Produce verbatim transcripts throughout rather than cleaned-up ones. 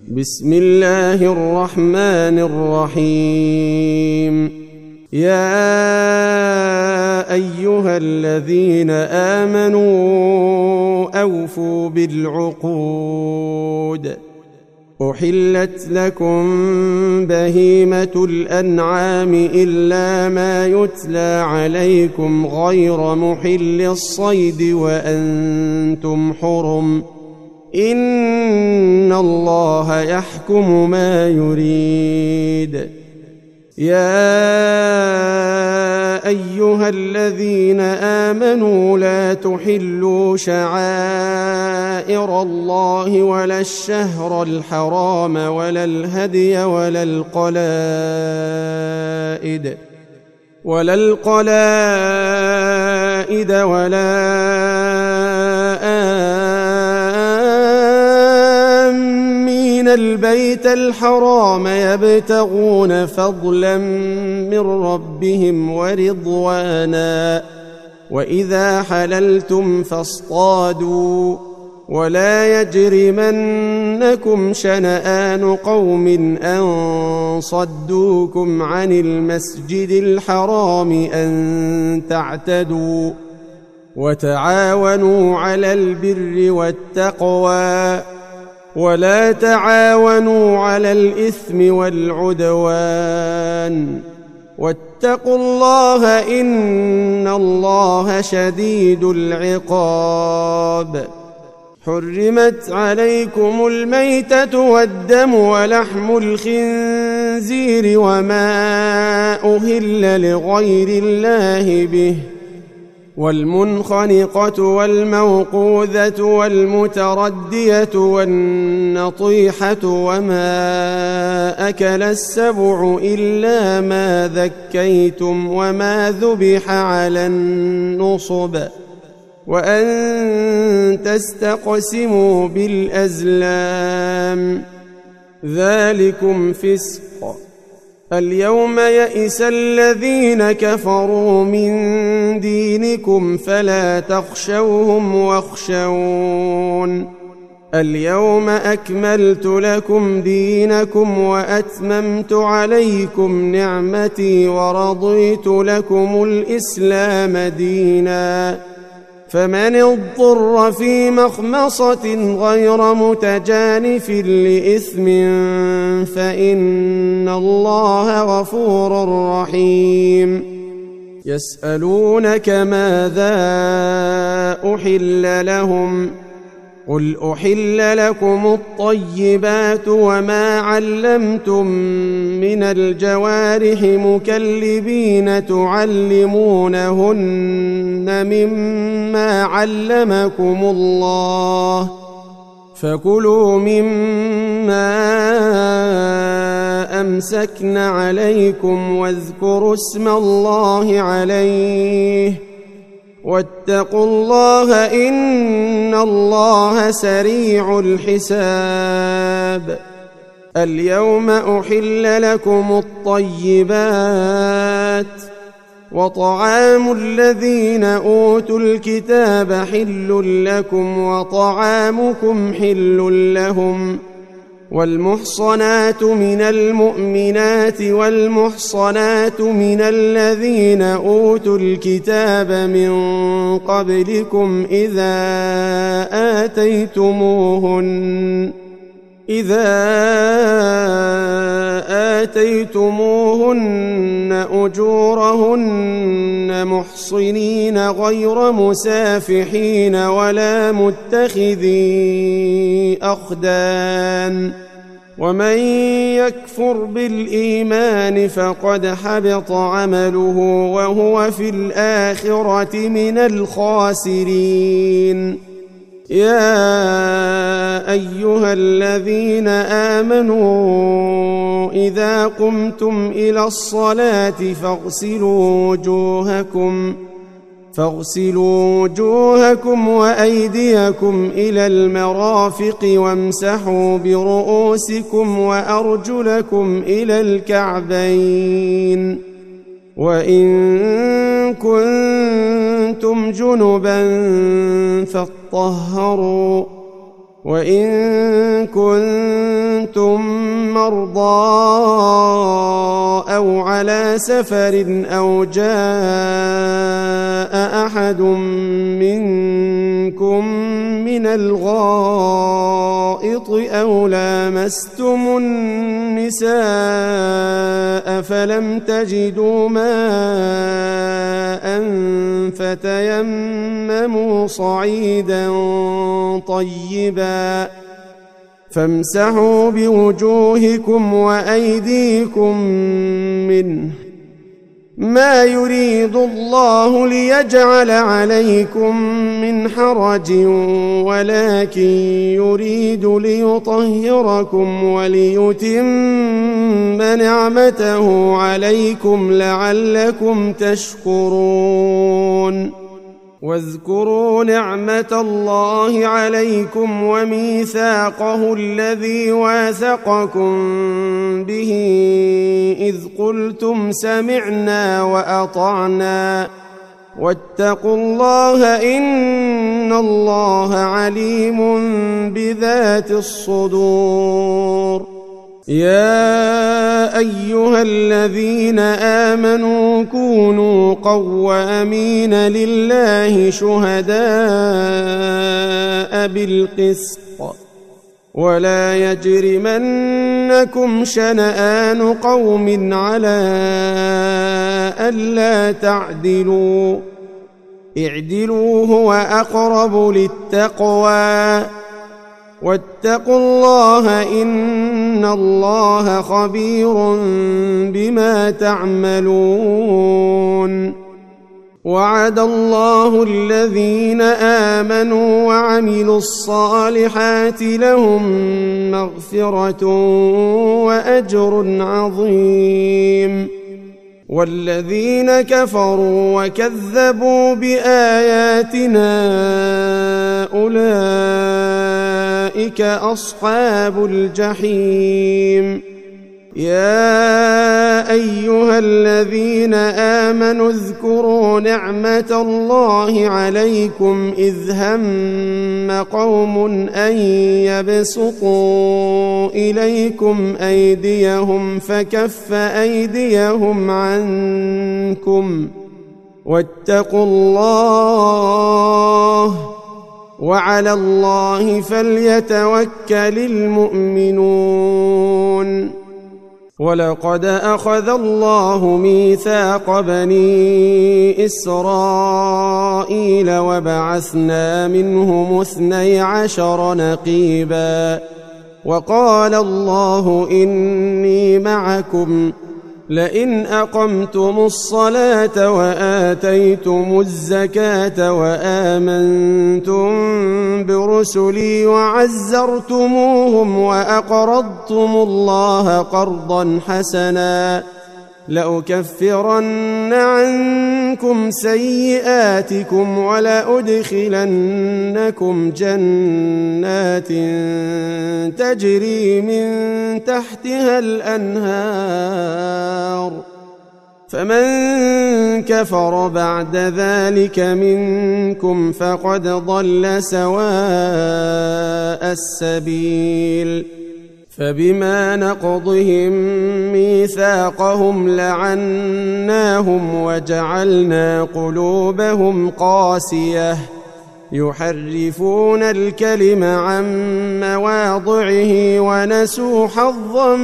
بسم الله الرحمن الرحيم. يا أيها الذين آمنوا أوفوا بالعقود. أحلت لكم بهيمة الأنعام إلا ما يتلى عليكم غير محل الصيد وأنتم حرم، إن الله يحكم ما يريد. يا أيها الذين آمنوا لا تحلوا شعائر الله ولا الشهر الحرام ولا الهدي ولا القلائد ولا القلائد ولا آمين البيت الحرام يبتغون فضلا من ربهم ورضوانا، وإذا حللتم فاصطادوا، ولا يجرمنكم شنآن قوم أن صدوكم عن المسجد الحرام أن تعتدوا، وتعاونوا على البر والتقوى، ولا تعاونوا على الإثم والعدوان، واتقوا الله إن الله شديد العقاب. حرمت عليكم الميتة والدم ولحم الخنزير وما أهل لغير الله به، والمنخنقة والموقوذة والمتردية والنطيحة وما أكل السبع إلا ما ذكيتم وما ذبح على النصب، وأن تستقسموا بالأزلام، ذلكم فسق. اليوم يئس الذين كفروا من دينكم فلا تخشوهم واخشون. اليوم أكملت لكم دينكم وأتممت عليكم نعمتي ورضيت لكم الإسلام دينا، فمن اضطر في مخمصة غير متجانف لإثم فإن الله غفور رحيم. يسألونك ماذا أحل لهم، قل أحل لكم الطيبات وما علمتم من الجوارح مكلبين تعلمونهن مما علمكم الله، فكلوا مما أمسكن عليكم واذكروا اسم الله عليه، واتقوا الله إن الله سريع الحساب. اليوم أحل لكم الطيبات، وطعام الذين أوتوا الكتاب حل لكم وطعامكم حل لهم، والمحصنات من المؤمنات والمحصنات من الذين أوتوا الكتاب من قبلكم إذا آتيتموهن إذا آتيتموهن أجورهن محصنين غير مسافحين ولا متخذي أخدان، ومن يكفر بالإيمان فقد حبط عمله وهو في الآخرة من الخاسرين. يا أيها الذين آمنوا إذا قمتم إلى الصلاة فاغسلوا وجوهكم فاغسلوا وجوهكم وأيديكم إلى المرافق وامسحوا برؤوسكم وأرجلكم إلى الكعبين، وإن كنتم جنبا فاطهروا وإن كنتم مرضى أو على سفر أو جاء أحد منكم من الغائط أو لامستم النساء فلم تجدوا ماء فتيمموا صعيدا طيبا فامسحوا بوجوهكم وأيديكم منه ما يريد الله ليجعل عليكم من حرج ولكن يريد ليطهركم وليتم نعمته عليكم لعلكم تشكرون واذكروا نعمة الله عليكم وميثاقه الذي واثقكم به إذ قلتم سمعنا وأطعنا واتقوا الله إن الله عليم بذات الصدور يا أيها الذين آمنوا كونوا قوامين لله شهداء بالقسط ولا يجرمنكم شنآن قوم على ألا تعدلوا اعدلوا هو أقرب للتقوى واتقوا الله إن الله خبير بما تعملون وعد الله الذين آمنوا وعملوا الصالحات لهم مغفرة وأجر عظيم والذين كفروا وكذبوا بآياتنا أولئك أصحاب الجحيم يا أيها الذين آمنوا اذكروا نعمة الله عليكم إذ هم قوم أن يبسطوا إليكم أيديهم فكف أيديهم عنكم واتقوا الله وعلى الله فليتوكل المؤمنون ولقد أخذ الله ميثاق بني إسرائيل وبعثنا منهم اثني عشر نقيبا وقال الله إني معكم لئن أقمتم الصلاة وآتيتم الزكاة وآمنتم برسلي وعزرتموهم وأقرضتم الله قرضا حسنا لأكفرن عنكم سيئاتكم ولأدخلنكم جنات تجري من تحتها الأنهار فمن كفر بعد ذلك منكم فقد ضل سواء السبيل فبما نقضهم ميثاقهم لعناهم وجعلنا قلوبهم قاسية يحرفون الكلم عن مواضعه ونسوا حظا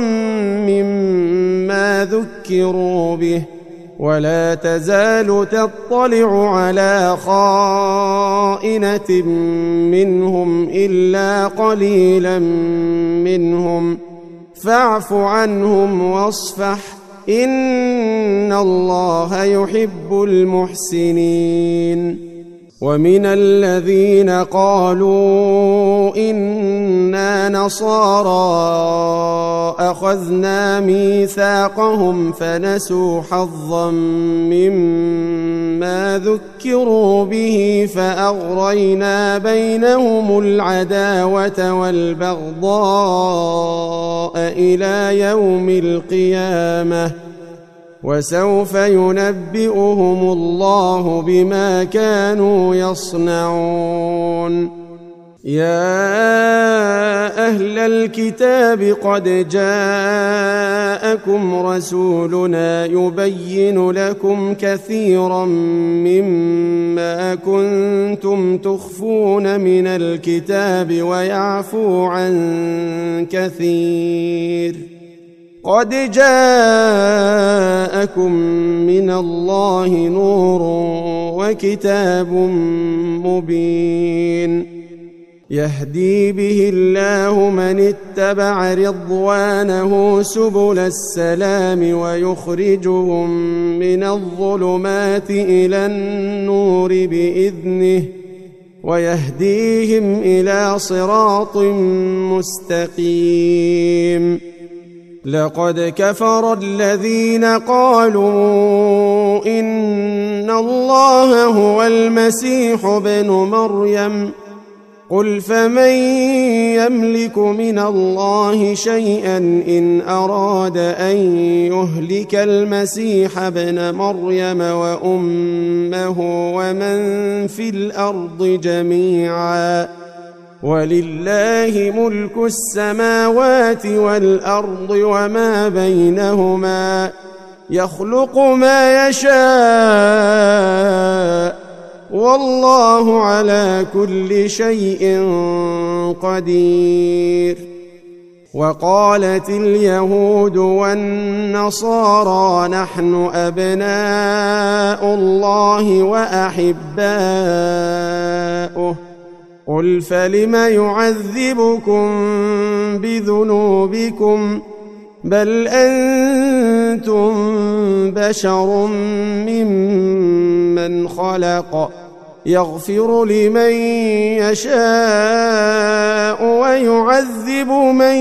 مما ذكروا به ولا تزال تطلع على خائنة منهم إلا قليلا منهم فاعف عنهم واصفح إن الله يحب المحسنين ومن الذين قالوا إنا نصارى أخذنا ميثاقهم فنسوا حظا مما ذكروا به فأغرينا بينهم العداوة والبغضاء إلى يوم القيامة وسوف ينبئهم الله بما كانوا يصنعون يا أهل الكتاب قد جاءكم رسولنا يبين لكم كثيرا مما كنتم تخفون من الكتاب ويعفو عن كثير قد جاءكم من الله نور وكتاب مبين يهدي به الله من اتبع رضوانه سبل السلام ويخرجهم من الظلمات إلى النور بإذنه ويهديهم إلى صراط مستقيم لقد كفر الذين قالوا إن الله هو المسيح ابن مريم قل فمن يملك من الله شيئا إن أراد أن يهلك المسيح ابن مريم وأمه ومن في الأرض جميعا ولله ملك السماوات والأرض وما بينهما يخلق ما يشاء والله على كل شيء قدير وقالت اليهود والنصارى نحن أبناء الله وأحباؤه قل فلم يعذبكم بذنوبكم بل أنتم بشر ممن خلق يغفر لمن يشاء ويعذب من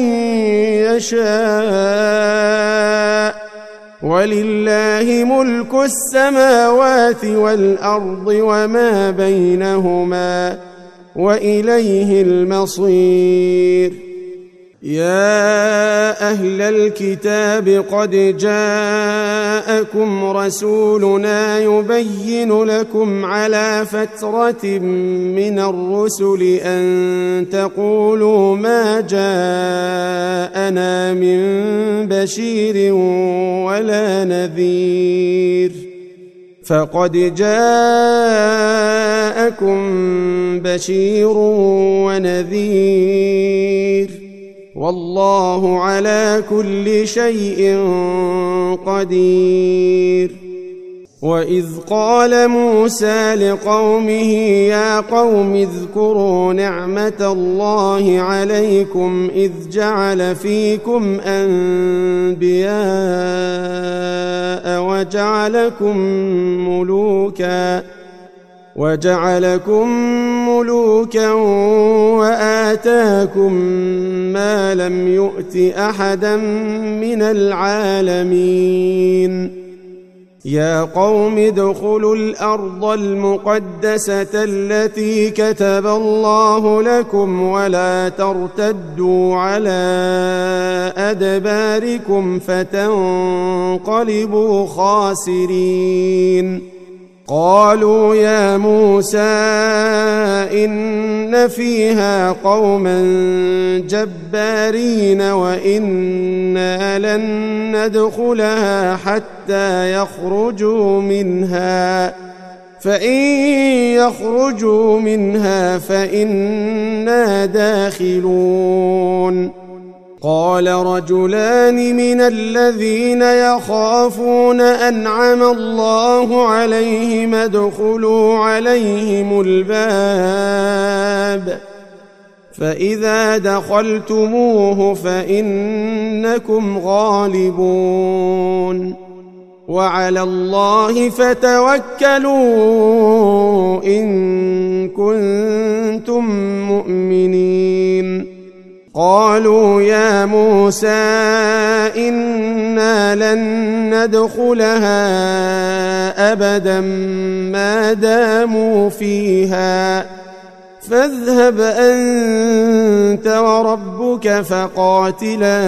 يشاء ولله ملك السماوات والأرض وما بينهما وإليه المصير يا أهل الكتاب قد جاءكم رسولنا يبين لكم على فترة من الرسل أن تقولوا ما جاءنا من بشير ولا نذير فقد جاءكم بشير ونذير والله على كل شيء قدير وإذ قال موسى لقومه يا قوم اذكروا نعمة الله عليكم إذ جعل فيكم أنبياء وجعلكم ملوكا وجعلكم ملوكا وآتاكم ما لم يؤت أحدا من العالمين يا قوم ادخلوا الأرض المقدسة التي كتب الله لكم ولا ترتدوا على أدباركم فتنقلبوا خاسرين قالوا يا موسى إن فيها قوما جبارين وإنا لن ندخلها حتى يخرجوا منها فإن يخرجوا منها فإنا داخلون قال رجلان من الذين يخافون أنعم الله عليهم ادخلوا عليهم الباب فإذا دخلتموه فإنكم غالبون وعلى الله فتوكلوا إن كنتم مؤمنين قالوا يا موسى إنا لن ندخلها أبدا ما داموا فيها فاذهب أنت وربك فقاتلا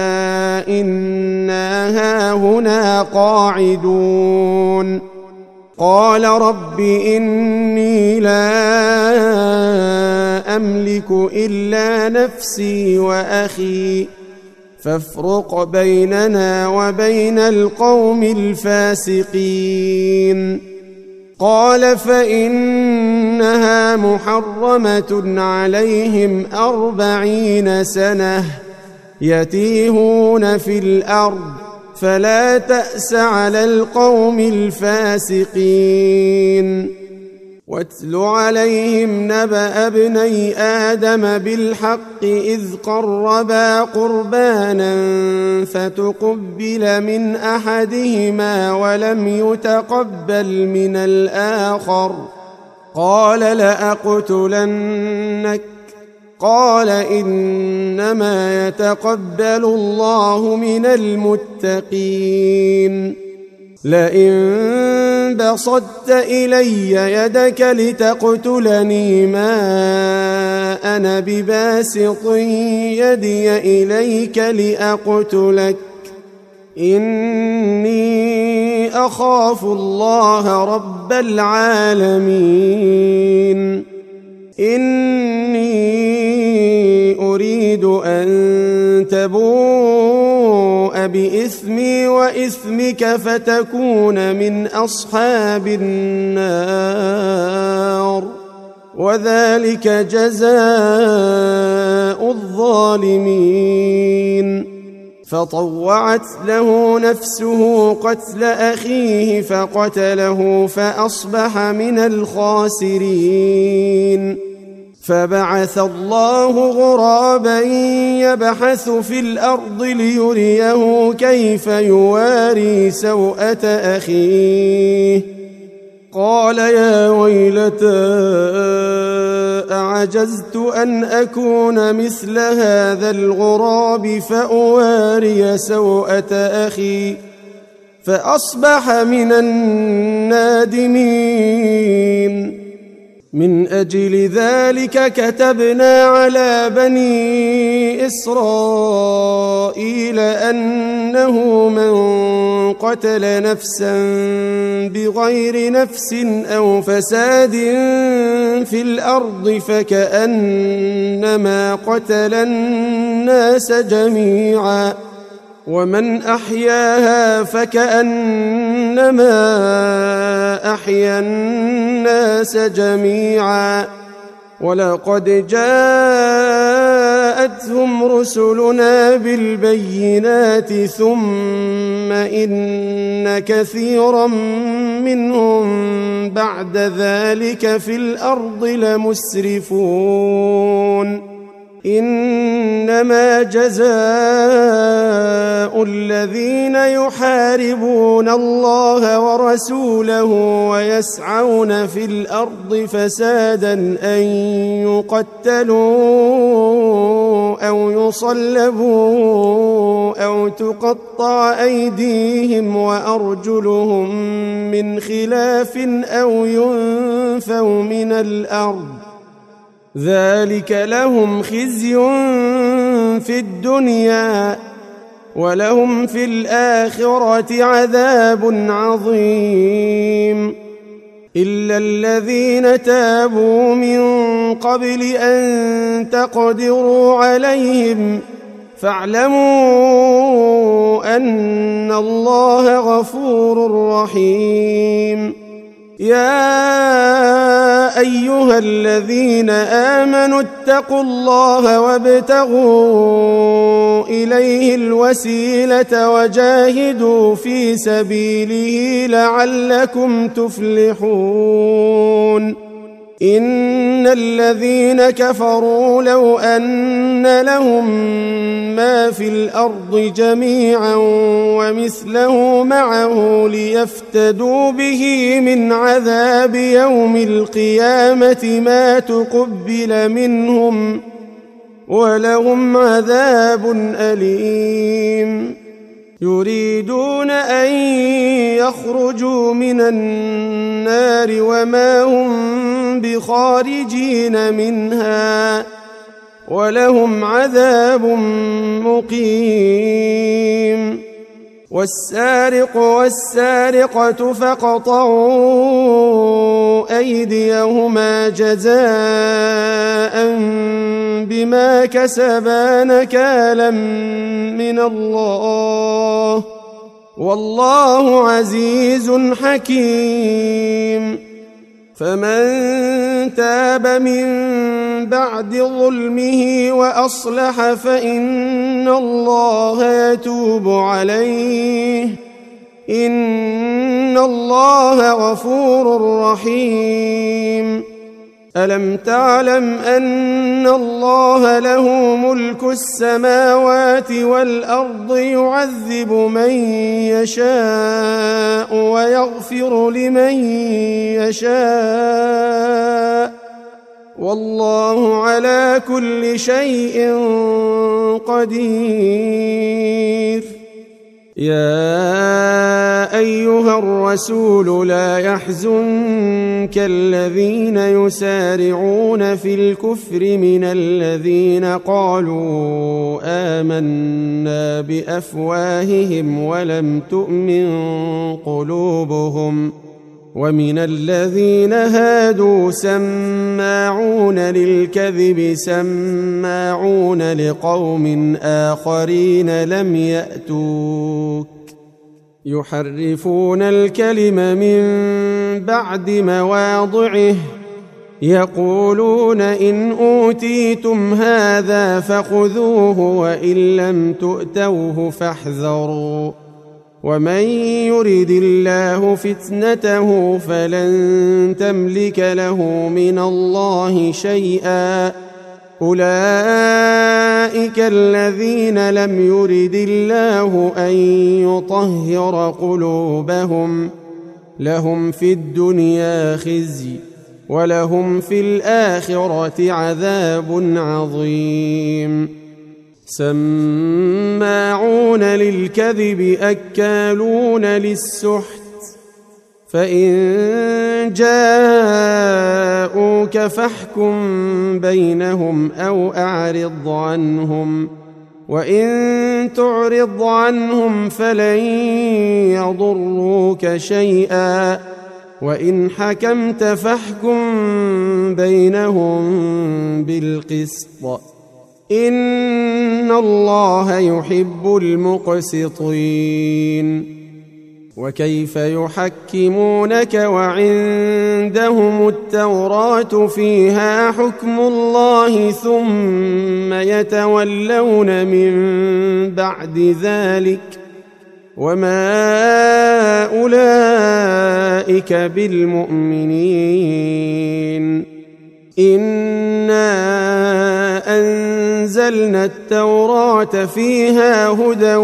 إنا هاهنا قاعدون قال رب إني لا أملك إلا نفسي وأخي فافرق بيننا وبين القوم الفاسقين. قال فإنها محرمة عليهم أربعين سنة يتيهون في الأرض فلا تأس على القوم الفاسقين. واتل عليهم نبأ ابني آدم بالحق إذ قربا قربانا فتقبل من أحدهما ولم يتقبل من الآخر قال لأقتلنك قال إنما يتقبل الله من المتقين. لئن بسطت إلي يدك لتقتلني ما أنا بباسط يدي إليك لأقتلك إني أخاف الله رب العالمين. إني أريد أن تبوء بإثمي وإثمك فتكون من أصحاب النار وذلك جزاء الظالمين. فطوعت له نفسه قتل أخيه فقتله فأصبح من الخاسرين. فبعث الله غرابا يبحث في الأرض ليريه كيف يواري سوءة أخيه قال يا ويلتى أعجزت أن أكون مثل هذا الغراب فأواري سوءة أخي فأصبح من النادمين. من أجل ذلك كتبنا على بني إسرائيل أنه من قتل نفسا بغير نفس أو فساد في الأرض فكأنما قتل الناس جميعا ومن أحياها فكأنما أحيا الناس جميعا. ولقد جاءتهم رسلنا بالبينات ثم إن كثيرا منهم بعد ذلك في الأرض لمسرفون. إنما جزاء الذين يحاربون الله ورسوله ويسعون في الأرض فسادا أن يقتلوا أو يصلبوا أو تقطع أيديهم وأرجلهم من خلاف أو ينفوا من الأرض ذلك لهم خزي في الدنيا ولهم في الآخرة عذاب عظيم. إلا الذين تابوا من قبل أن تقدروا عليهم فاعلموا أن الله غفور رحيم. يا أيها الذين آمنوا اتقوا الله وابتغوا إليه الوسيلة وجاهدوا في سبيله لعلكم تفلحون. إن الذين كفروا لو أن لهم ما في الأرض جميعا ومثله معه ليفتدوا به من عذاب يوم القيامة ما تقبل منهم ولهم عذاب أليم. يريدون أن يخرجوا من النار وما هم بخارجين منها ولهم عذاب مقيم. والسارق والسارقة فاقطعوا أيديهما جزاء بما كسبا نكالا من الله والله عزيز حكيم. فمن تاب من بعد ظلمه وأصلح فإن الله يتوب عليه إن الله غفور رحيم. ألم تعلم أن الله له ملك السماوات والأرض يعذب من يشاء ويغفر لمن يشاء والله على كل شيء قدير. يا أيها الرسول لا يحزنك الذين يسارعون في الكفر من الذين قالوا آمنا بأفواههم ولم تؤمن قلوبهم ومن الذين هادوا سماعون للكذب سماعون لقوم آخرين لم يأتوك يحرفون الكلم من بعد مواضعه يقولون إن أوتيتم هذا فخذوه وإن لم تؤتوه فاحذروا ومن يرد الله فتنته فلن تملك له من الله شيئا أولئك الذين لم يرد الله أن يطهر قلوبهم لهم في الدنيا خزي ولهم في الآخرة عذاب عظيم. سماعون للكذب أكالون للسحت فإن جاءوك فاحكم بينهم أو أعرض عنهم وإن تعرض عنهم فلن يضروك شيئا وإن حكمت فاحكم بينهم بالقسط إن الله يحب المقسطين. وكيف يحكمونك وعندهم التوراة فيها حكم الله ثم يتولون من بعد ذلك وما أولئك بالمؤمنين. إنا أنزلنا التوراة فيها هدى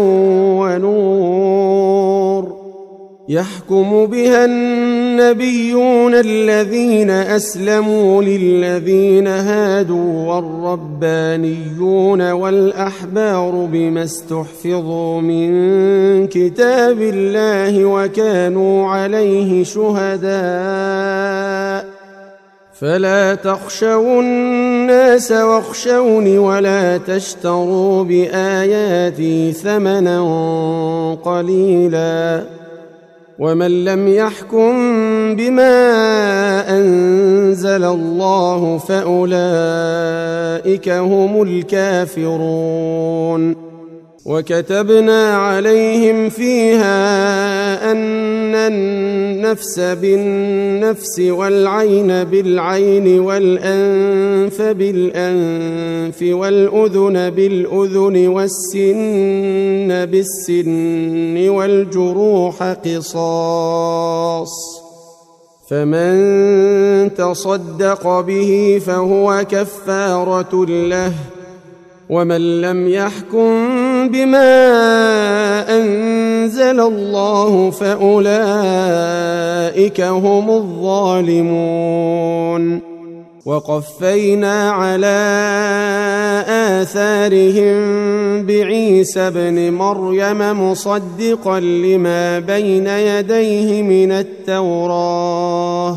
ونور يحكم بها النبيون الذين أسلموا للذين هادوا والربانيون والأحبار بما استحفظوا من كتاب الله وكانوا عليه شهداء فلا تخشوا الناس واخشوني ولا تشتروا بآياتي ثمنا قليلا ومن لم يحكم بما أنزل الله فأولئك هم الكافرون. وكتبنا عليهم فيها أن النفس بالنفس والعين بالعين والأنف بالأنف والأذن بالأذن والسن بالسن والجروح قصاص فمن تصدق به فهو كفارة له ومن لم يحكم بما أنزل الله فأولئك هم الظالمون. وقفينا على آثارهم بعيسى ابن مريم مصدقا لما بين يديه من التوراة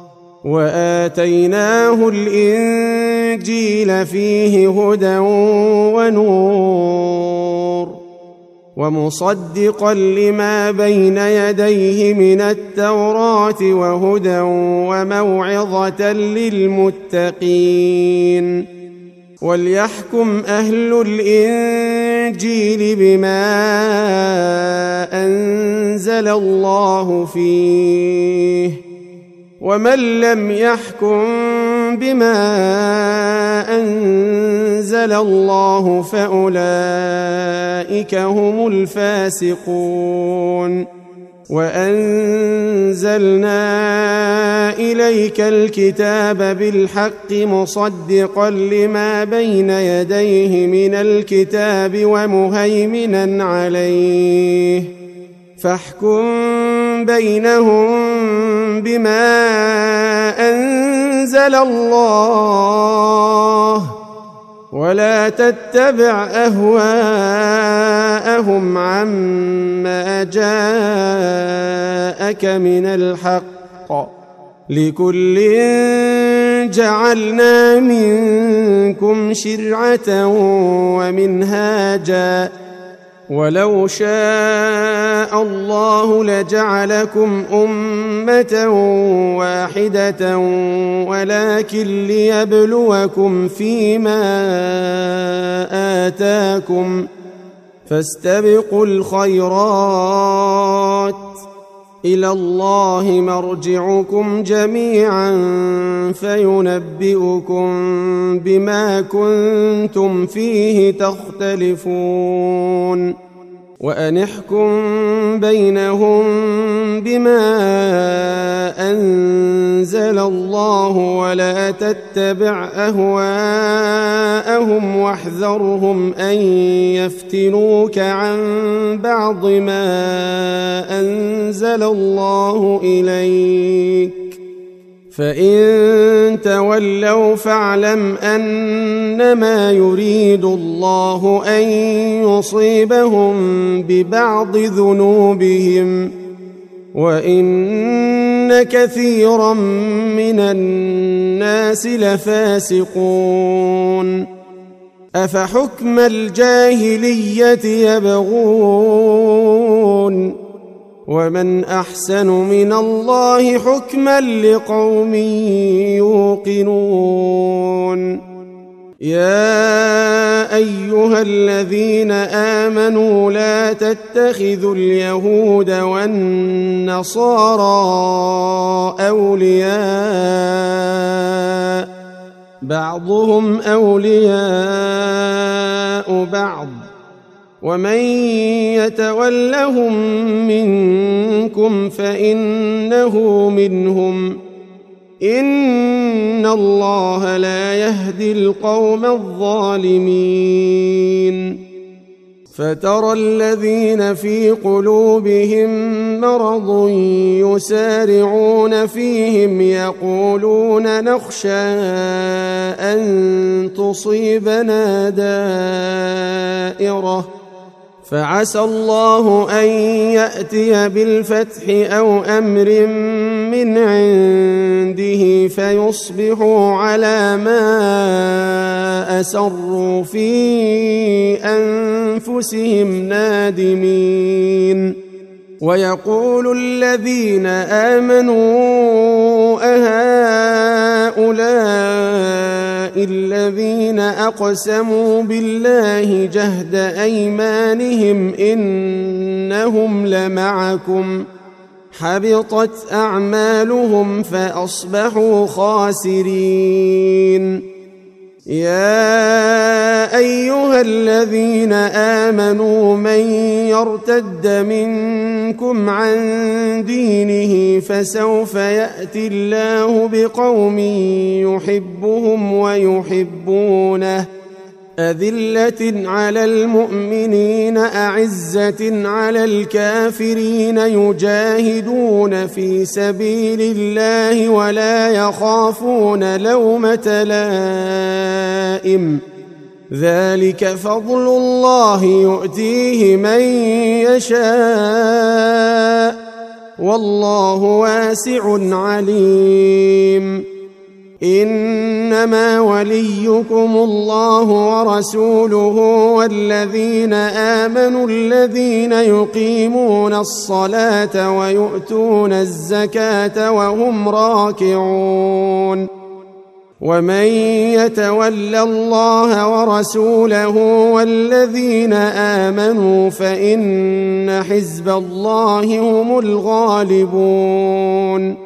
وآتيناه الإنجيل فيه هدى ونور ومصدقا لما بين يديه من التوراة وهدى وموعظة للمتقين. وليحكم أهل الإنجيل بما أنزل الله فيه، ومن لم يحكم بما أنزل الله فأولئك هم الفاسقون. وأنزلنا إليك الكتاب بالحق مصدقا لما بين يديه من الكتاب ومهيمنا عليه، فاحكم بينهم بما أنزل الله، ولا تتبع أهواءهم عما جاءك من الحق، لكل جعلنا منكم شرعة ومنهاجا، ولو شاء الله لجعلكم أمة واحدة ولكن ليبلوكم فيما آتاكم، فاستبقوا الخيرات، إلى الله مرجعكم جميعا فينبئكم بما كنتم فيه تختلفون. وأن احكم بينهم بما أنزل الله، ولا تتبع أهواءهم واحذرهم أن يفتنوك عن بعض ما أنزل الله إليك، فإن تولوا فاعلم أنما يريد الله أن يصيبهم ببعض ذنوبهم، وإن كثيرا من الناس لفاسقون. أفحكم الجاهلية يبغون، ومن أحسن من الله حكما لقوم يوقنون. يا أيها الذين آمنوا لا تتخذوا اليهود والنصارى أولياء، بعضهم أولياء بعض، ومن يتولهم منكم فإنه منهم، إن الله لا يهدي القوم الظالمين. فترى الذين في قلوبهم مرض يسارعون فيهم يقولون نخشى أن تصيبنا دائرة، فعسى الله أن يأتي بالفتح أو أمر من عنده فيصبحوا على ما أسروا في أنفسهم نادمين. ويقول الذين آمنوا أهؤلاء الذين أقسموا بالله جهد أيمانهم إنهم لمعكم، حبطت أعمالهم فأصبحوا خاسرين. يا أيها الذين آمنوا من يرتد منكم عن دينه فسوف يأتي الله بقوم يحبهم ويحبونه، أذلة على المؤمنين أعزة على الكافرين، يجاهدون في سبيل الله ولا يخافون لومة لائم، ذلك فضل الله يؤتيه من يشاء والله واسع عليم. إنما وليكم الله ورسوله والذين آمنوا الذين يقيمون الصلاة ويؤتون الزكاة وهم راكعون ومن يتول الله ورسوله والذين آمنوا فإن حزب الله هم الغالبون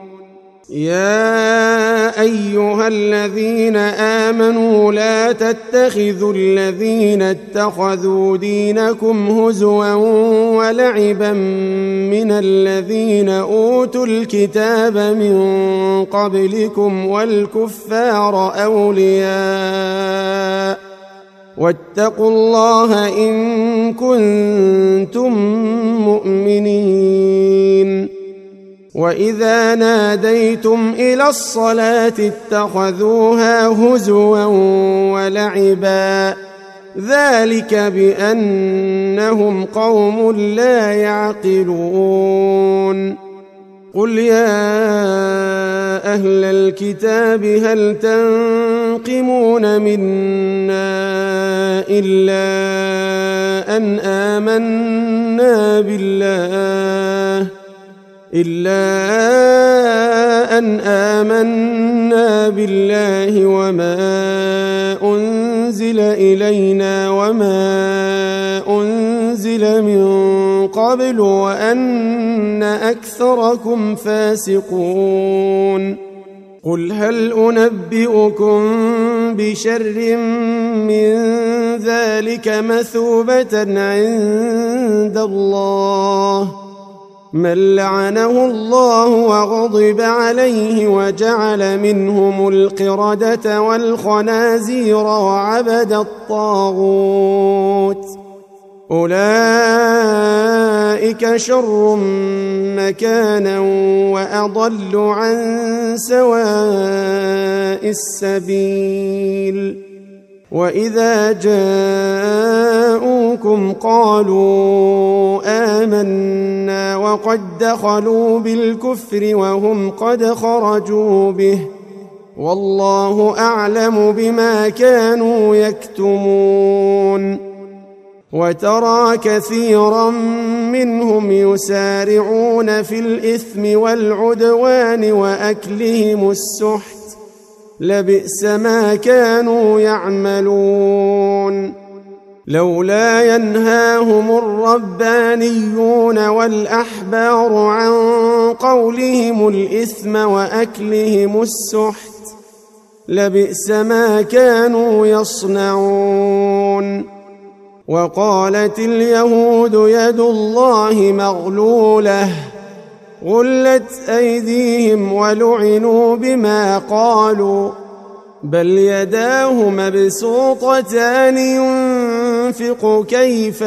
يا أيها الذين آمنوا لا تتخذوا الذين اتخذوا دينكم هزوا ولعبا من الذين أوتوا الكتاب من قبلكم والكفار أولياء واتقوا الله إن كنتم مؤمنين وإذا ناديتم إلى الصلاة اتخذوها هزوا ولعبا ذلك بأنهم قوم لا يعقلون قل يا أهل الكتاب هل تنقمون منا إلا أن آمنا بالله إلا أن آمنا بالله وما أنزل إلينا وما أنزل من قبل وأن أكثركم فاسقون قل هل أنبئكم بشر من ذلك مثوبة عند الله من لعنه الله وغضب عليه وجعل منهم القردة والخنازير وعبد الطاغوت أولئك شر مكانا وأضل عن سواء السبيل وإذا جاءوكم قالوا آمنا وقد دخلوا بالكفر وهم قد خرجوا به والله أعلم بما كانوا يكتمون وترى كثيرا منهم يسارعون في الإثم والعدوان وأكلهم السحت لبئس ما كانوا يعملون لولا ينهاهم الربانيون والأحبار عن قولهم الإثم وأكلهم السحت لبئس ما كانوا يصنعون وقالت اليهود يد الله مغلولة غلت أيديهم ولعنوا بما قالوا بل يداه مبسوطتان ينفق كيف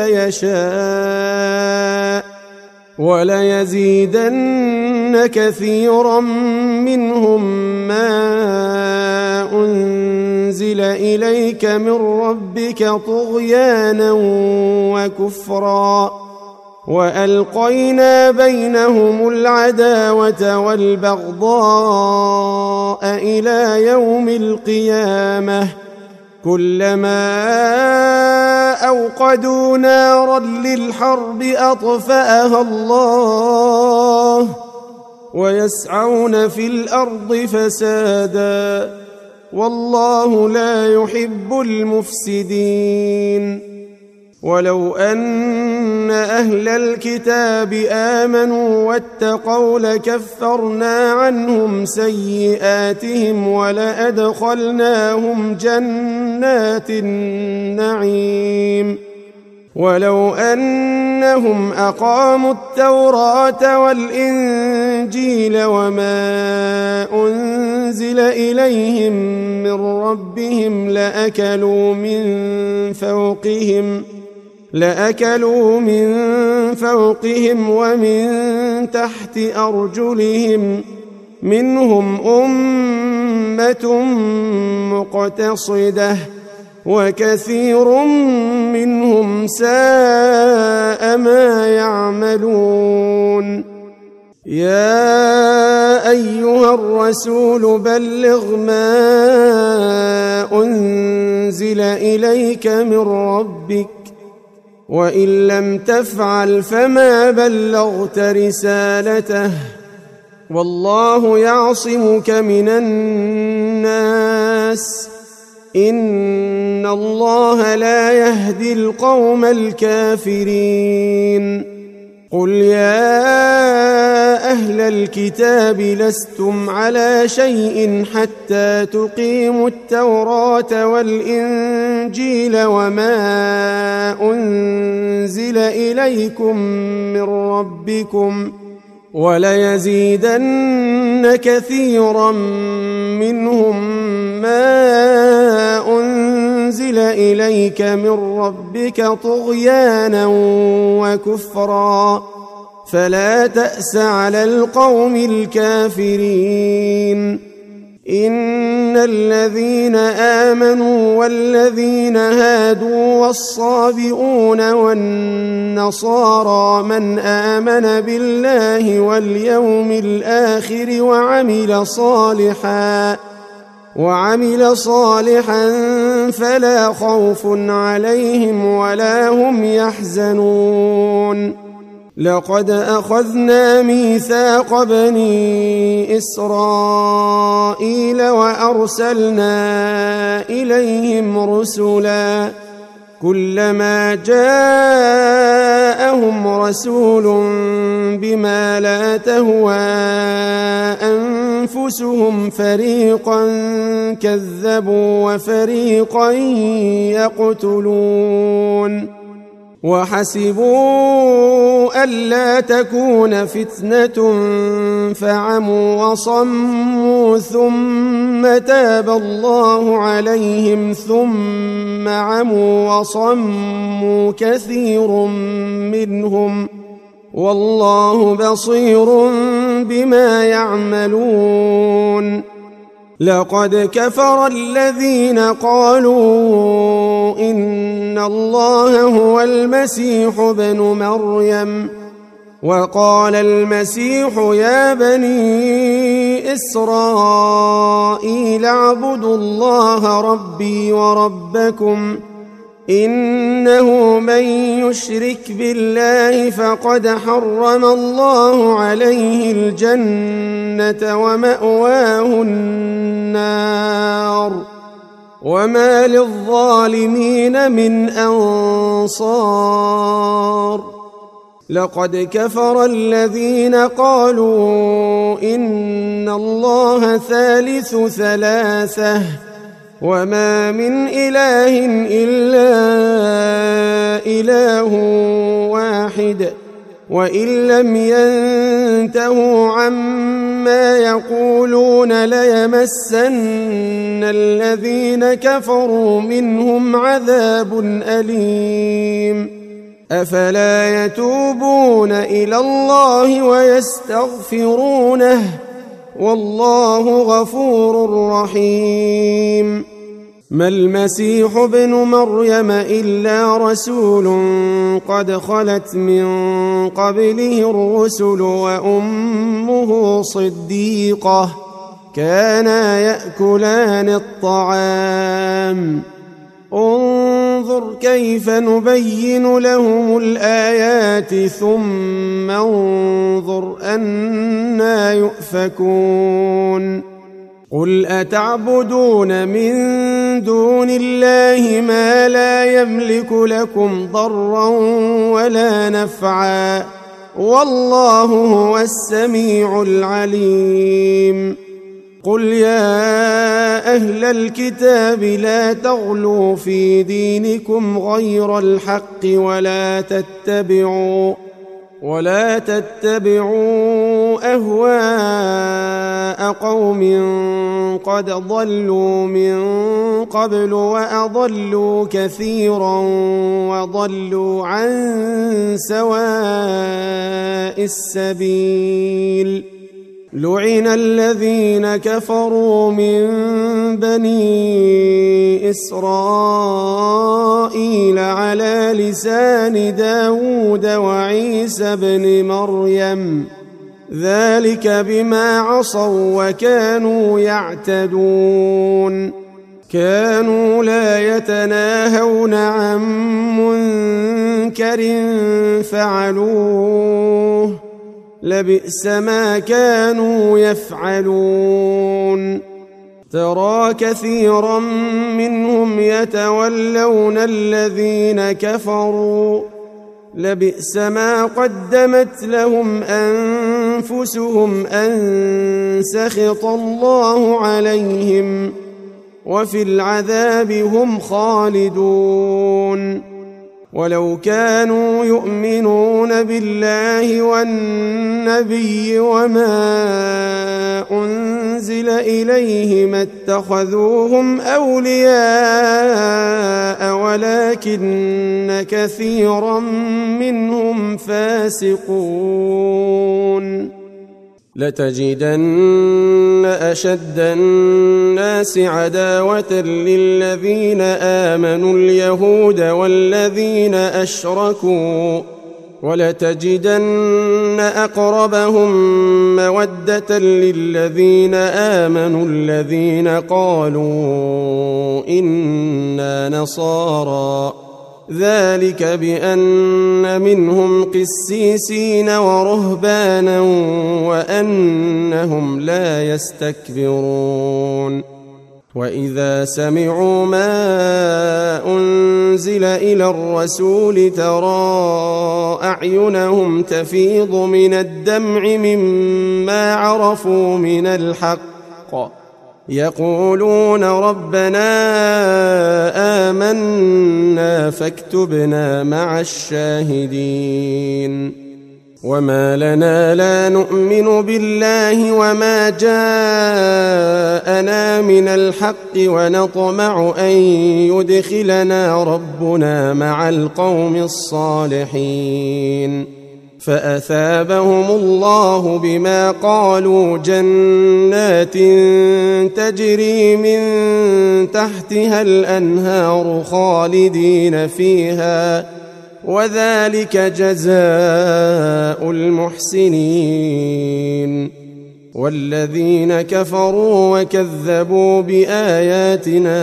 يشاء وليزيدن كثيرا منهم ما أنزل إليك من ربك طغيانا وكفرا وألقينا بينهم العداوة والبغضاء إلى يوم القيامة كلما أوقدوا نارا للحرب أطفأها الله ويسعون في الأرض فسادا والله لا يحب المفسدين ولو أن أهل الكتاب آمنوا واتقوا لكفرنا عنهم سيئاتهم ولأدخلناهم جنات النعيم ولو أنهم أقاموا التوراة والإنجيل وما أنزل إليهم من ربهم لأكلوا من فوقهم لأكلوا من فوقهم ومن تحت أرجلهم منهم أمة مقتصدة وكثير منهم ساء ما يعملون يا أيها الرسول بلغ ما أنزل إليك من ربك وإن لم تفعل فما بلغت رسالته والله يعصمك من الناس إن الله لا يهدي القوم الكافرين قل يا أهل الكتاب لستم على شيء حتى تقيموا التوراة والإنجيل وما أنزل إليكم من ربكم وليزيدن كثيرا منهم ما أنزل إليك من ربك طغيانا وكفرا فلا تأس على القوم الكافرين إن الذين آمنوا والذين هادوا والصابئون والنصارى من آمن بالله واليوم الآخر وعمل صالحا وعمل صالحا فلا خوف عليهم ولا هم يحزنون لقد أخذنا ميثاق بني إسرائيل وأرسلنا إليهم رسلا كلما جاءهم رسول بما لا تهوى أنفسهم فريقا كذبوا وفريقا يقتلون وحسبوا ألا تكون فتنة فعموا وصموا ثم تاب الله عليهم ثم عموا وصموا كثير منهم والله بصير بما يعملون لقد كفر الذين قالوا إن الله هو المسيح ابن مريم وقال المسيح يا بني إسرائيل اعبدوا الله ربي وربكم إنه من يشرك بالله فقد حرم الله عليه الجنة ومأواه النار وما للظالمين من أنصار لقد كفر الذين قالوا إن الله ثالث ثلاثة وما من إله إلا إله واحد وإن لم ينتهوا عما يقولون ليمسن الذين كفروا منهم عذاب أليم أفلا يتوبون إلى الله ويستغفرونه والله غفور رحيم ما المسيح ابن مريم إلا رسول قد خلت من قبله الرسل وأمه صديقة كانا يأكلان الطعام انظر كيف نبين لهم الآيات ثم انظر أنى يؤفكون قل أتعبدون من دون الله ما لا يملك لكم ضرا ولا نفعا والله هو السميع العليم قل يا أهل الكتاب لا تغلوا في دينكم غير الحق ولا تتبعوا ولا تتبعوا أهواء قوم قد ضلوا من قبل وأضلوا كثيرا وضلوا عن سواء السبيل لعن الذين كفروا من بني إسرائيل على لسان داود وعيسى بن مريم ذلك بما عصوا وكانوا يعتدون كانوا لا يتناهون عن منكر فعلوه لبئس ما كانوا يفعلون ترى كثيرا منهم يتولون الذين كفروا لبئس ما قدمت لهم أنفسهم أن سخط الله عليهم وفي العذاب هم خالدون ولو كانوا يؤمنون بالله والنبي وما أنزل إليه ما اتخذوهم أولياء ولكن كثيرا منهم فاسقون لتجدن أشد الناس عداوة للذين آمنوا اليهود والذين أشركوا ولتجدن أقربهم مودة للذين آمنوا الذين قالوا إنا نصارى ذلك بأن منهم قسيسين ورهبانا وأنهم لا يستكبرون وإذا سمعوا ما أنزل إلى الرسول ترى أعينهم تفيض من الدمع مما عرفوا من الحق يقولون ربنا آمنا فاكتبنا مع الشاهدين وما لنا لا نؤمن بالله وما جاءنا من الحق ونطمع أن يدخلنا ربنا مع القوم الصالحين فأثابهم الله بما قالوا جنات تجري من تحتها الأنهار خالدين فيها وذلك جزاء المحسنين والذين كفروا وكذبوا بآياتنا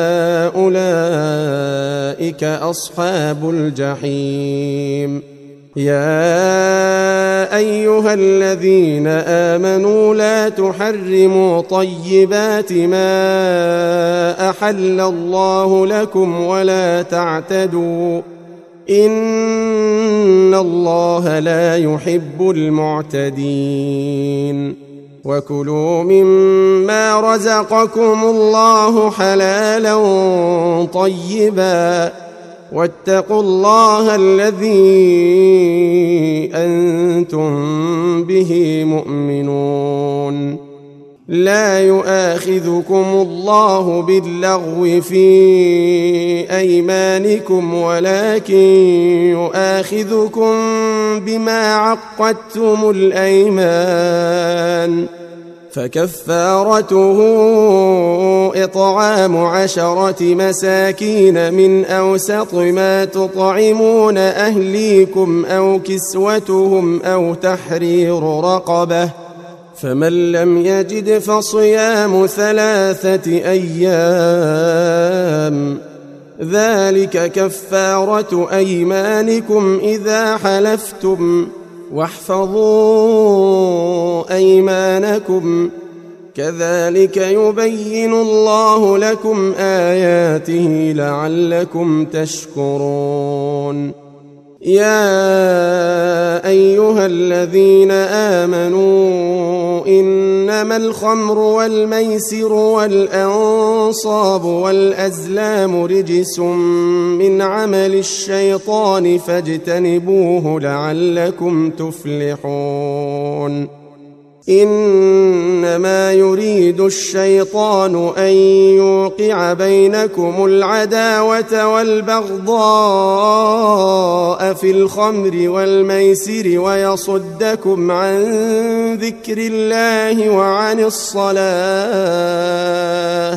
أولئك أصحاب الجحيم يا أيها الذين آمنوا لا تحرموا طيبات ما أحل الله لكم ولا تعتدوا إن الله لا يحب المعتدين وكلوا مما رزقكم الله حلالا طيبا واتقوا الله الذي أنتم به مؤمنون لا يؤاخذكم الله باللغو في أيمانكم ولكن يؤاخذكم بما عقدتم الأيمان فكفارته إطعام عشرة مساكين من أوسط ما تطعمون أهليكم أو كسوتهم أو تحرير رقبة فمن لم يجد فصيام ثلاثة أيام ذلك كفارة أيمانكم إذا حلفتم واحفظوا أيمانكم كذلك يبين الله لكم آياته لعلكم تشكرون يا أيها الذين آمنوا إنما الخمر والميسر والأنصاب والأزلام رجس من عمل الشيطان فاجتنبوه لعلكم تفلحون إنما يريد الشيطان أن يوقع بينكم العداوة والبغضاء في الخمر والميسر ويصدكم عن ذكر الله وعن الصلاة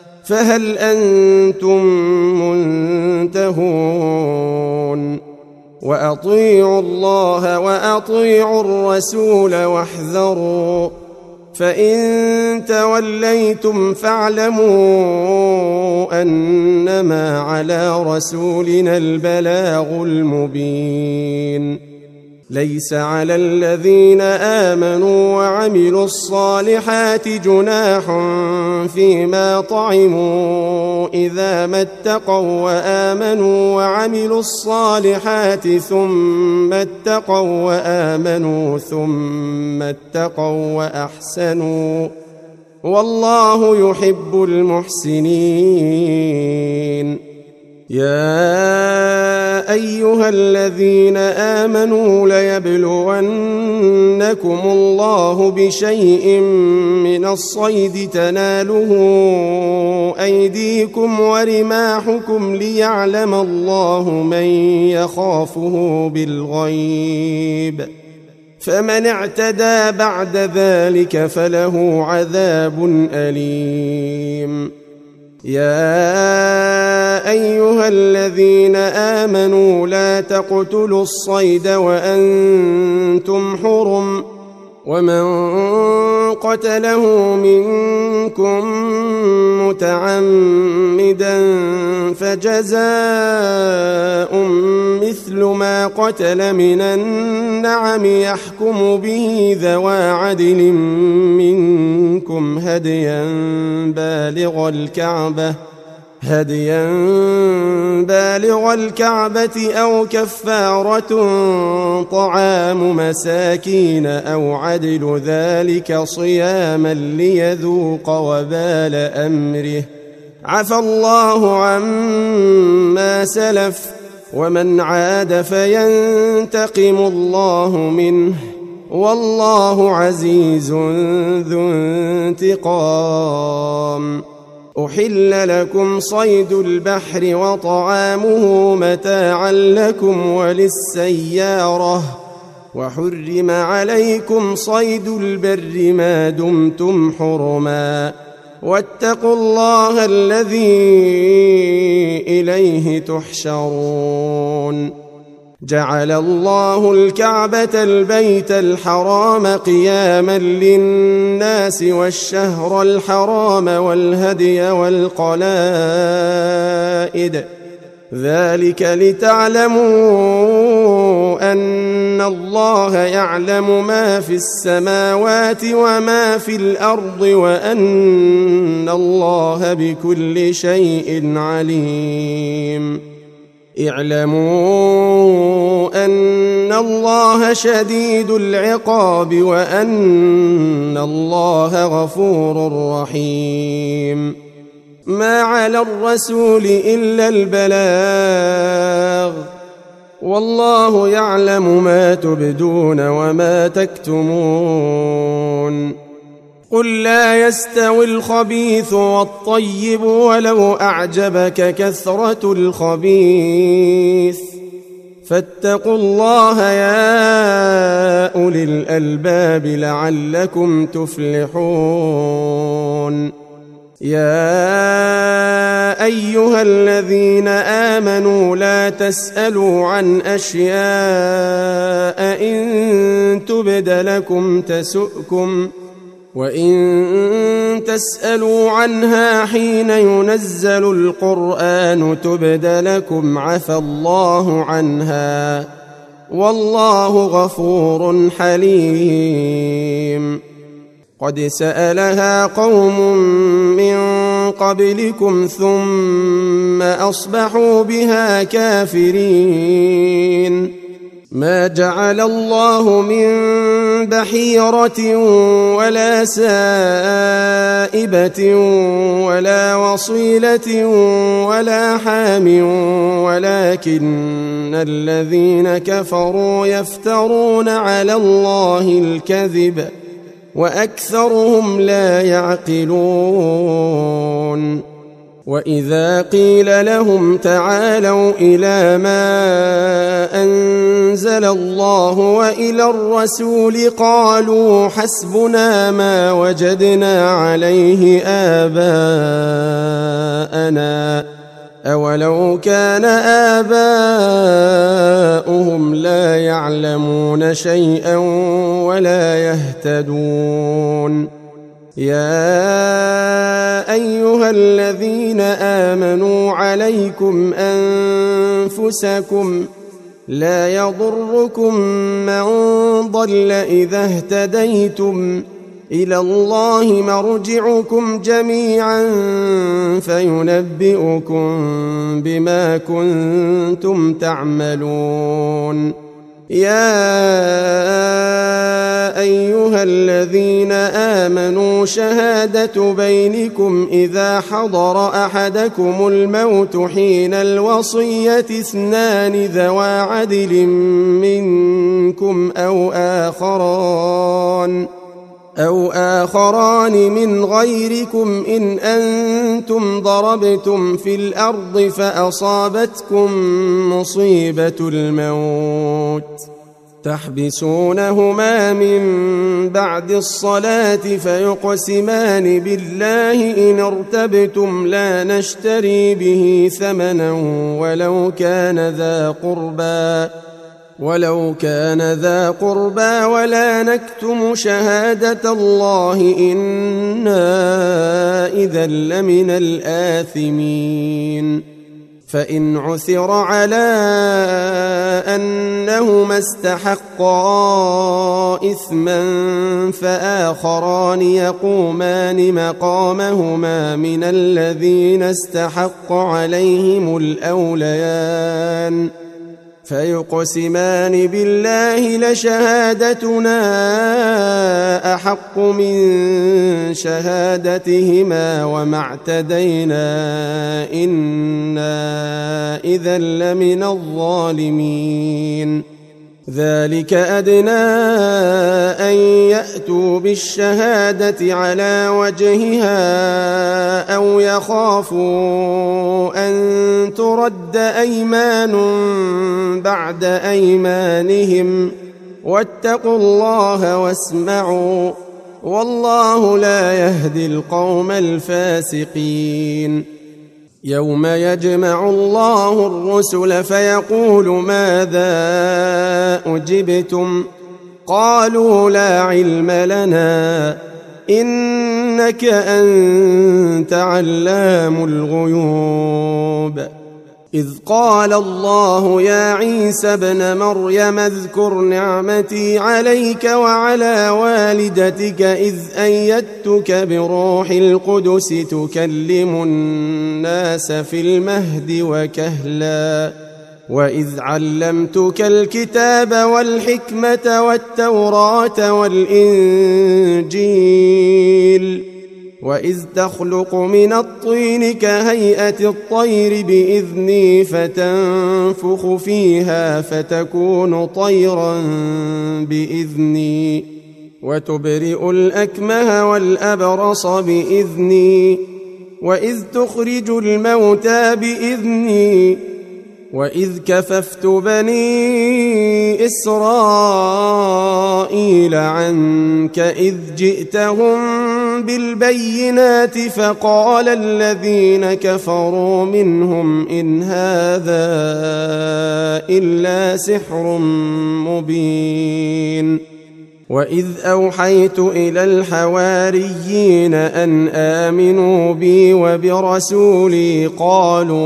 فهل أنتم منتهون وأطيعوا الله وأطيعوا الرسول واحذروا، فإن توليتم فاعلموا أنما على رسولنا البلاغ المبين. ليس على الذين آمنوا وعملوا الصالحات جناح فيما طعموا إذا ما اتقوا وآمنوا وعملوا الصالحات ثم اتقوا وآمنوا ثم اتقوا وأحسنوا، والله يحب المحسنين. يا أيها الذين آمنوا ليبلونكم الله بشيء من الصيد تناله أيديكم ورماحكم ليعلم الله من يخافه بالغيب، فمن اعتدى بعد ذلك فله عذاب أليم. يا أيها الذين آمنوا لا تقتلوا الصيد وأنتم حرم، ومن قتله منكم متعمدا فجزاء مثل ما قتل من النعم يحكم به ذوى عدل منكم هديا بالغ الكعبة هديا بالغ الكعبة أو كفارة طعام مساكين أو عدل ذلك صياما ليذوق وبال أمره، عفى الله عما سلف، ومن عاد فينتقم الله منه، والله عزيز ذو انتقام. أحل لكم صيد البحر وطعامه متاعا لكم وللسيارة، وحرم عليكم صيد البر ما دمتم حرما، واتقوا الله الذي إليه تحشرون. جعل الله الكعبة البيت الحرام قياما للناس والشهر الحرام والهدي والقلائد، ذلك لتعلموا أن الله يعلم ما في السماوات وما في الأرض وأن الله بكل شيء عليم. اعلموا أن الله شديد العقاب وأن الله غفور رحيم. ما على الرسول إلا البلاغ، والله يعلم ما تبدون وما تكتمون. قل لا يستوي الخبيث والطيب ولو أعجبك كثرة الخبيث، فاتقوا الله يا أولي الألباب لعلكم تفلحون. يا أيها الذين آمنوا لا تسألوا عن أشياء إن تبد لكم تسؤكم، وإن تسألوا عنها حين ينزل القرآن تبد لكم عفى الله عنها، والله غفور حليم. قد سألها قوم من قبلكم ثم أصبحوا بها كافرين. ما جعل الله من بحيرة ولا سائبة ولا وصيلة ولا حام، ولكن الذين كفروا يفترون على الله الكذب وأكثرهم لا يعقلون. وإذا قيل لهم تعالوا إلى ما أنزل الله وإلى الرسول قالوا حسبنا ما وجدنا عليه آباءنا أولو كان آباؤهم لا يعلمون شيئا ولا يهتدون يا أيها الذين آمنوا عليكم أنفسكم لا يضركم من ضل إذا اهتديتم إلى الله مرجعكم جميعا فينبئكم بما كنتم تعملون يا أيها الذين آمنوا شهادة بينكم إذا حضر أحدكم الموت حين الوصية اثنان ذوى عدل منكم أو آخران أو آخران من غيركم إن أنتم ضربتم في الأرض فأصابتكم مصيبة الموت تحبسونهما من بعد الصلاة فيقسمان بالله إن ارتبتم لا نشتري به ثمنا ولو كان ذا قربى ولو كان ذا قربى ولا نكتم شهادة الله إنا إذا لمن الآثمين فإن عثر على أنهما استحقا إثما فآخران يقومان مقامهما من الذين استحق عليهم الأوليان فيقسمان بالله لشهادتنا أحق من شهادتهما وما اعتدينا إنا إذا لمن الظالمين ذلك أدنى أن يأتوا بالشهادة على وجهها أو يخافوا أن ترد أيمان بعد أيمانهم واتقوا الله واسمعوا والله لا يهدي القوم الفاسقين يوم يجمع الله الرسل فيقول ماذا أجبتم قالوا لا علم لنا إنك أنت علام الغيوب إذ قال الله يا عيسى ابن مريم اذكر نعمتي عليك وعلى والدتك إذ أيدتك بروح القدس تكلم الناس في المهد وكهلا وإذ علمتك الكتاب والحكمة والتوراة والإنجيل وإذ تخلق من الطين كهيئة الطير بإذني فتنفخ فيها فتكون طيرا بإذني وتبرئ الأكمه والأبرص بإذني وإذ تخرج الموتى بإذني وإذ كففت بني إسرائيل عنك إذ جئتهم بالبينات فقال الذين كفروا منهم إن هذا إلا سحر مبين وإذ أوحيت إلى الحواريين أن آمنوا بي وبرسولي قالوا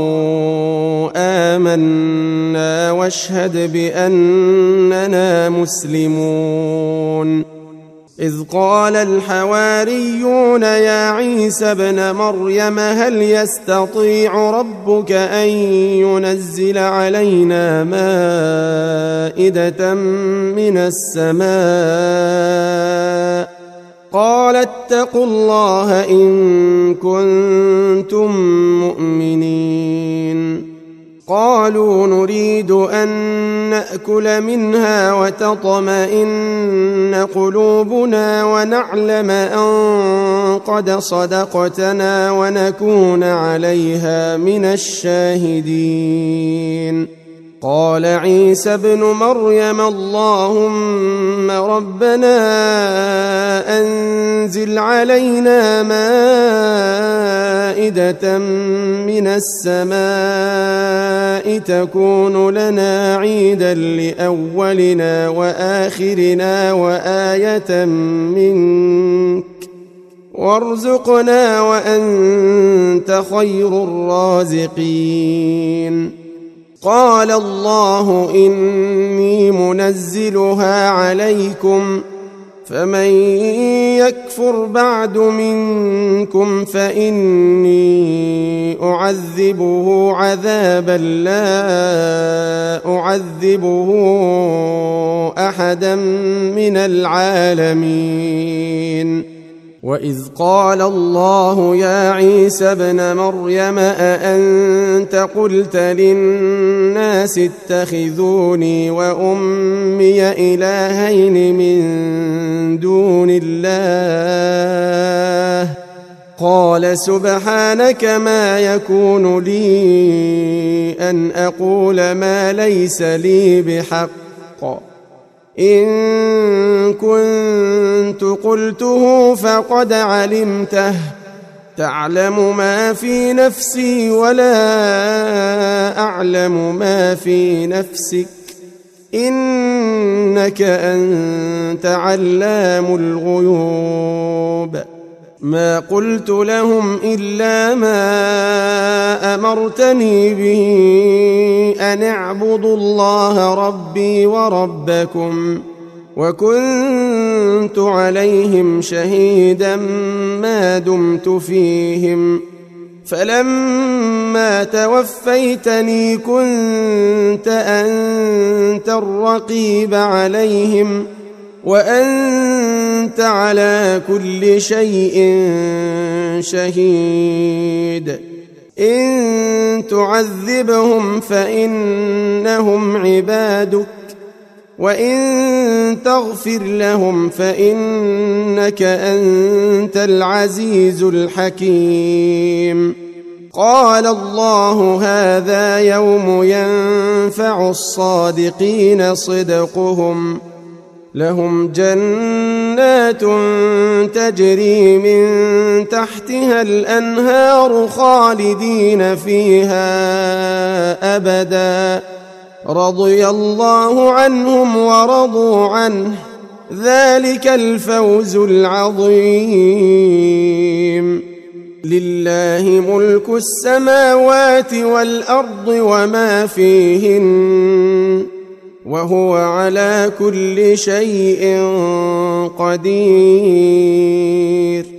آمنا واشهد بأننا مسلمون إذ قال الحواريون يا عيسى ابن مريم هل يستطيع ربك أن ينزل علينا مائدة من السماء قال اتقوا الله إن كنتم مؤمنين قالوا نريد أن نأكل منها وتطمئن قلوبنا ونعلم أن قد صدقتنا ونكون عليها من الشاهدين قال عيسى ابن مريم اللهم ربنا أنزل علينا مائدة من السماء تكون لنا عيدا لأولنا وآخرنا وآية منك وارزقنا وأنت خير الرازقين. قال الله إني منزلها عليكم فمن يكفر بعد منكم فإني أعذبه عذابا لا أعذبه أحدا من العالمين. وإذ قال الله يا عيسى ابن مريم أأنت قلت للناس اتخذوني وأمي إلهين من دون الله قال سبحانك ما يكون لي أن أقول ما ليس لي بحق إن كنت قلته فقد علمته تعلم ما في نفسي ولا أعلم ما في نفسك إنك أنت علام الغيوب. ما قلت لهم إلا ما أمرتني به أن اعبدوا الله ربي وربكم وكنت عليهم شهيدا ما دمت فيهم فلما توفيتني كنت أنت الرقيب عليهم وأنت على كل شيء شهيد. إن تعذبهم فإنهم عبادك وإن تغفر لهم فإنك أنت العزيز الحكيم. قال الله هذا يوم ينفع الصادقين صدقهم لهم جنات تجري من تحتها الأنهار خالدين فيها أبدا رضي الله عنهم ورضوا عنه ذلك الفوز العظيم. لله ملك السماوات والأرض وما فيهن وهو على كل شيء قدير.